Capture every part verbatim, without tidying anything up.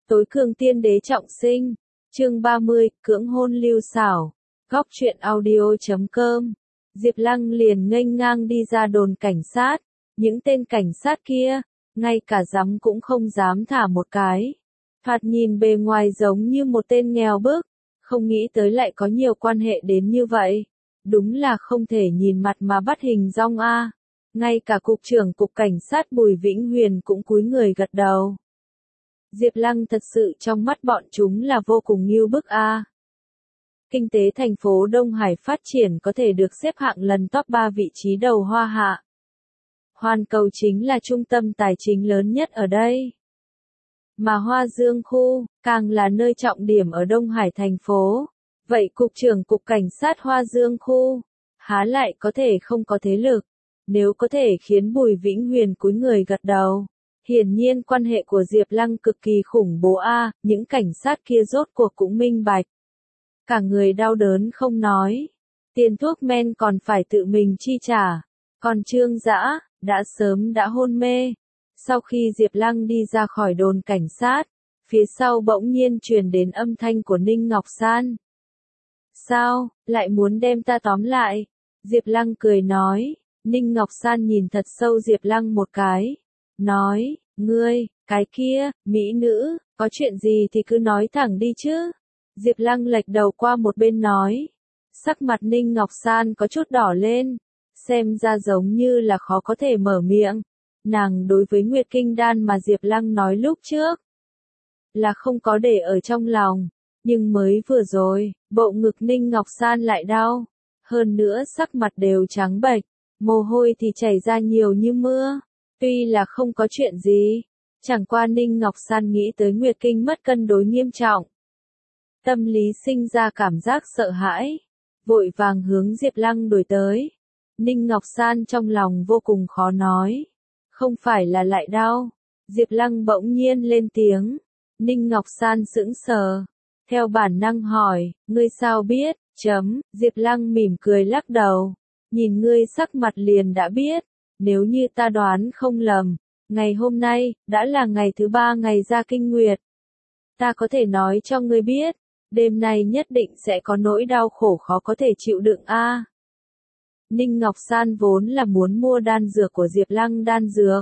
Tối cường tiên đế trọng sinh. Chương ba mươi, cưỡng hôn Lưu Sảo. Góc truyện audio chấm com. Diệp Lăng liền nghênh ngang đi ra đồn cảnh sát. Những tên cảnh sát kia, ngay cả dám cũng không dám thả một cái. Thoạt nhìn bề ngoài giống như một tên nghèo bức, không nghĩ tới lại có nhiều quan hệ đến như vậy. Đúng là không thể nhìn mặt mà bắt hình dong a. Ngay cả cục trưởng cục cảnh sát Bùi Vĩnh Huyền cũng cúi người gật đầu. Diệp Lăng thật sự trong mắt bọn chúng là vô cùng ngưu bức a. Kinh tế thành phố Đông Hải phát triển có thể được xếp hạng lần top ba vị trí đầu Hoa Hạ. Hoàn Cầu chính là trung tâm tài chính lớn nhất ở đây. Mà Hoa Dương khu, càng là nơi trọng điểm ở Đông Hải thành phố. Vậy cục trưởng cục cảnh sát Hoa Dương khu, há lại có thể không có thế lực. Nếu có thể khiến Bùi Vĩnh Huyền cúi người gật đầu. Hiển nhiên quan hệ của Diệp Lăng cực kỳ khủng bố a, những cảnh sát kia rốt cuộc cũng minh bạch. Cả người đau đớn không nói. Tiền thuốc men còn phải tự mình chi trả. Còn Trương Dã, đã sớm đã hôn mê. Sau khi Diệp Lăng đi ra khỏi đồn cảnh sát, phía sau bỗng nhiên truyền đến âm thanh của Ninh Ngọc San. Sao, lại muốn đem ta tóm lại? Diệp Lăng cười nói. Ninh Ngọc San nhìn thật sâu Diệp Lăng một cái. Nói, ngươi, cái kia, mỹ nữ, có chuyện gì thì cứ nói thẳng đi chứ. Diệp Lăng lệch đầu qua một bên nói. Sắc mặt Ninh Ngọc San có chút đỏ lên. Xem ra giống như là khó có thể mở miệng. Nàng đối với Nguyệt Kinh Đan mà Diệp Lăng nói lúc trước là không có để ở trong lòng. Nhưng mới vừa rồi, bộ ngực Ninh Ngọc San lại đau. Hơn nữa sắc mặt đều trắng bệch. Mồ hôi thì chảy ra nhiều như mưa. Tuy là không có chuyện gì. Chẳng qua Ninh Ngọc San nghĩ tới Nguyệt Kinh mất cân đối nghiêm trọng. Tâm lý sinh ra cảm giác sợ hãi. Vội vàng hướng Diệp Lăng đuổi tới. Ninh Ngọc San trong lòng vô cùng khó nói. Không phải là lại đau. Diệp Lăng bỗng nhiên lên tiếng. Ninh Ngọc San sững sờ. Theo bản năng hỏi, ngươi sao biết, chấm, Diệp Lăng mỉm cười lắc đầu. Nhìn ngươi sắc mặt liền đã biết. Nếu như ta đoán không lầm, ngày hôm nay, đã là ngày thứ ba ngày ra kinh nguyệt. Ta có thể nói cho ngươi biết, đêm nay nhất định sẽ có nỗi đau khổ khó có thể chịu đựng a. Ninh Ngọc San vốn là muốn mua đan dược của Diệp Lăng đan dược.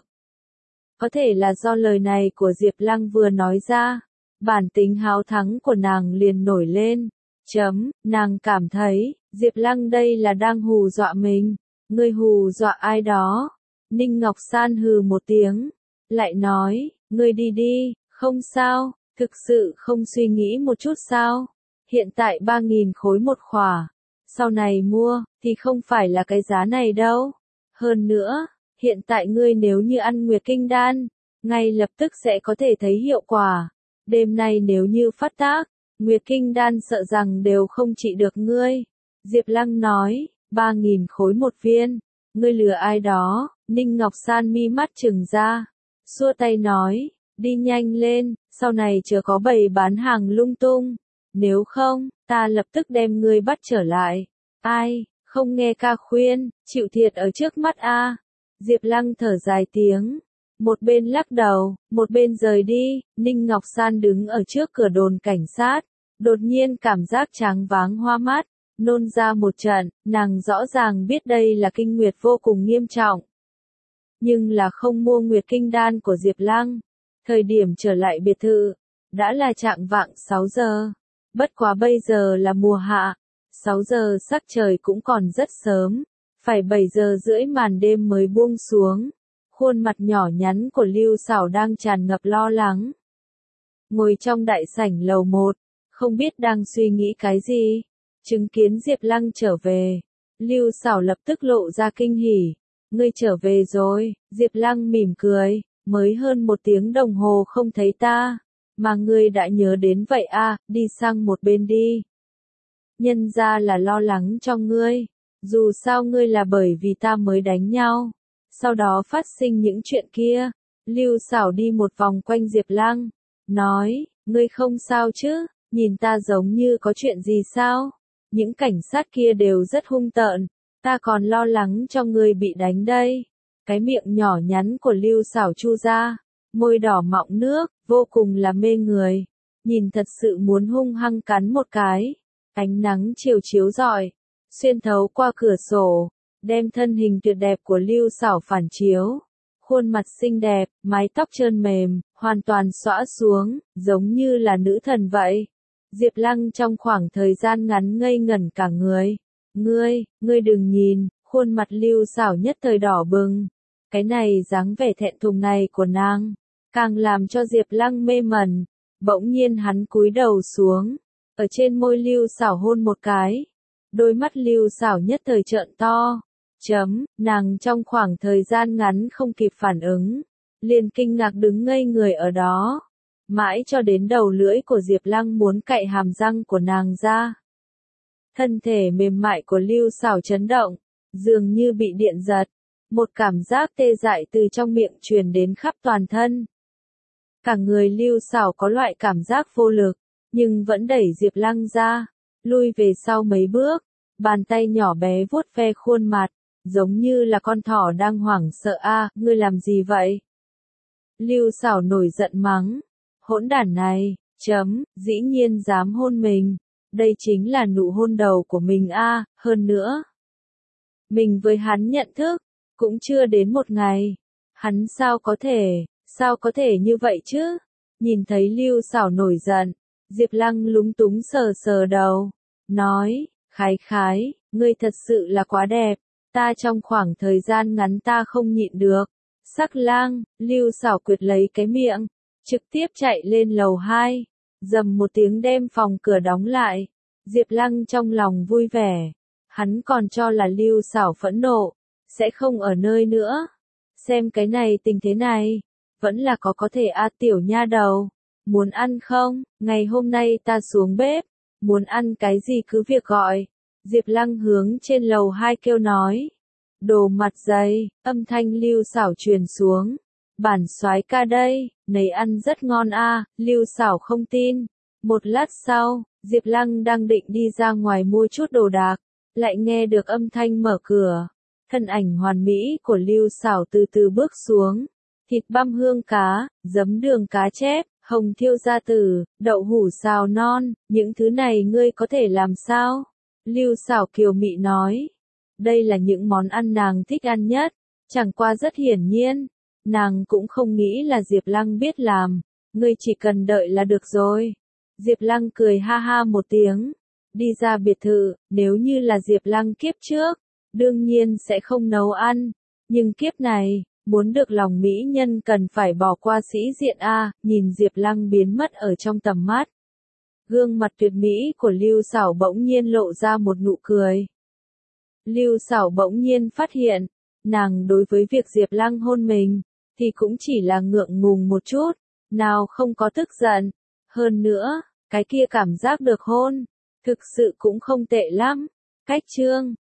Có thể là do lời này của Diệp Lăng vừa nói ra, bản tính háo thắng của nàng liền nổi lên. Chấm, nàng cảm thấy, Diệp Lăng đây là đang hù dọa mình. Ngươi hù dọa ai đó? Ninh Ngọc San hừ một tiếng, lại nói, ngươi đi đi, không sao, thực sự không suy nghĩ một chút sao? Hiện tại ba nghìn khối một khỏa, sau này mua, thì không phải là cái giá này đâu. Hơn nữa, hiện tại ngươi nếu như ăn Nguyệt Kinh Đan, ngay lập tức sẽ có thể thấy hiệu quả. Đêm nay nếu như phát tác, Nguyệt Kinh Đan sợ rằng đều không trị được ngươi. Diệp Lăng nói, ba nghìn khối một viên, ngươi lừa ai đó? Ninh Ngọc San mi mắt trừng ra, xua tay nói, đi nhanh lên, sau này chớ có bày bán hàng lung tung, nếu không, ta lập tức đem ngươi bắt trở lại. Ai, không nghe ca khuyên, chịu thiệt ở trước mắt a. Diệp Lăng thở dài tiếng, một bên lắc đầu, một bên rời đi. Ninh Ngọc San đứng ở trước cửa đồn cảnh sát, đột nhiên cảm giác choáng váng hoa mắt. Nôn ra một trận, nàng rõ ràng biết đây là kinh nguyệt vô cùng nghiêm trọng. Nhưng là không mua Nguyệt Kinh Đan của Diệp Lăng. Thời điểm trở lại biệt thự, đã là chạng vạng sáu giờ. Bất quá bây giờ là mùa hạ, sáu giờ sắc trời cũng còn rất sớm. Phải bảy giờ rưỡi màn đêm mới buông xuống. Khuôn mặt nhỏ nhắn của Lưu Sảo đang tràn ngập lo lắng. Ngồi trong đại sảnh lầu một, không biết đang suy nghĩ cái gì. Chứng kiến Diệp Lăng trở về, Lưu Sảo lập tức lộ ra kinh hỉ. Ngươi trở về rồi, Diệp Lăng mỉm cười, mới hơn một tiếng đồng hồ không thấy ta, mà ngươi đã nhớ đến vậy à, đi sang một bên đi. Nhân ra là lo lắng cho ngươi, dù sao ngươi là bởi vì ta mới đánh nhau, sau đó phát sinh những chuyện kia. Lưu Sảo đi một vòng quanh Diệp Lăng, nói, ngươi không sao chứ, nhìn ta giống như có chuyện gì sao? Những cảnh sát kia đều rất hung tợn, ta còn lo lắng cho ngươi bị đánh đây. Cái miệng nhỏ nhắn của Lưu Sảo chu ra, môi đỏ mọng nước, vô cùng là mê người. Nhìn thật sự muốn hung hăng cắn một cái. Ánh nắng chiều chiếu rọi, xuyên thấu qua cửa sổ, đem thân hình tuyệt đẹp của Lưu Sảo phản chiếu. Khuôn mặt xinh đẹp, mái tóc trơn mềm, hoàn toàn xõa xuống, giống như là nữ thần vậy. Diệp Lăng trong khoảng thời gian ngắn ngây ngẩn cả người. Ngươi, ngươi đừng nhìn, khuôn mặt Lưu Sảo nhất thời đỏ bừng. Cái này dáng vẻ thẹn thùng này của nàng, càng làm cho Diệp Lăng mê mẩn. Bỗng nhiên hắn cúi đầu xuống, ở trên môi Lưu Sảo hôn một cái. Đôi mắt Lưu Sảo nhất thời trợn to. Chấm, nàng trong khoảng thời gian ngắn không kịp phản ứng, liền kinh ngạc đứng ngây người ở đó. Mãi cho đến đầu lưỡi của Diệp Lăng muốn cạy hàm răng của nàng ra. Thân thể mềm mại của Lưu Sảo chấn động, dường như bị điện giật. Một cảm giác tê dại từ trong miệng truyền đến khắp toàn thân. Cả người Lưu Sảo có loại cảm giác vô lực, nhưng vẫn đẩy Diệp Lăng ra, lui về sau mấy bước, bàn tay nhỏ bé vuốt ve khuôn mặt, giống như là con thỏ đang hoảng sợ. A, ngươi làm gì vậy? Lưu Sảo nổi giận mắng, hỗn đản này, chấm, dĩ nhiên dám hôn mình, đây chính là nụ hôn đầu của mình a, hơn nữa. Mình với hắn nhận thức, cũng chưa đến một ngày, hắn sao có thể, sao có thể như vậy chứ? Nhìn thấy Lưu Sảo nổi giận, Diệp Lăng lúng túng sờ sờ đầu, nói, khái khái, ngươi thật sự là quá đẹp, ta trong khoảng thời gian ngắn ta không nhịn được. Sắc lang, Lưu Sảo quyệt lấy cái miệng, trực tiếp chạy lên lầu hai, dầm một tiếng đem phòng cửa đóng lại. Diệp Lăng trong lòng vui vẻ, hắn còn cho là Lưu Sảo phẫn nộ, sẽ không ở nơi nữa. Xem cái này tình thế này, vẫn là có có thể a tiểu nha đầu, muốn ăn không? Ngày hôm nay ta xuống bếp, muốn ăn cái gì cứ việc gọi. Diệp Lăng hướng trên lầu hai kêu nói. Đồ mặt dày, âm thanh Lưu Sảo truyền xuống. Bản soái ca đây, nấy ăn rất ngon a. Lưu Sảo không tin. Một lát sau, Diệp Lăng đang định đi ra ngoài mua chút đồ đạc, lại nghe được âm thanh mở cửa. Thân ảnh hoàn mỹ của Lưu Sảo từ từ bước xuống. Thịt băm hương cá, giấm đường cá chép, hồng thiêu gia tử, đậu hũ xào non, những thứ này ngươi có thể làm sao? Lưu Sảo kiều mị nói. Đây là những món ăn nàng thích ăn nhất, chẳng qua rất hiển nhiên, nàng cũng không nghĩ là Diệp Lăng biết làm, ngươi chỉ cần đợi là được rồi. Diệp Lăng cười ha ha một tiếng, đi ra biệt thự, nếu như là Diệp Lăng kiếp trước, đương nhiên sẽ không nấu ăn, nhưng kiếp này, muốn được lòng mỹ nhân cần phải bỏ qua sĩ diện a. Nhìn Diệp Lăng biến mất ở trong tầm mắt. Gương mặt tuyệt mỹ của Lưu Sảo bỗng nhiên lộ ra một nụ cười. Lưu Sảo bỗng nhiên phát hiện, nàng đối với việc Diệp Lăng hôn mình, thì cũng chỉ là ngượng ngùng một chút, nào không có tức giận. Hơn nữa, cái kia cảm giác được hôn, thực sự cũng không tệ lắm. Cách chương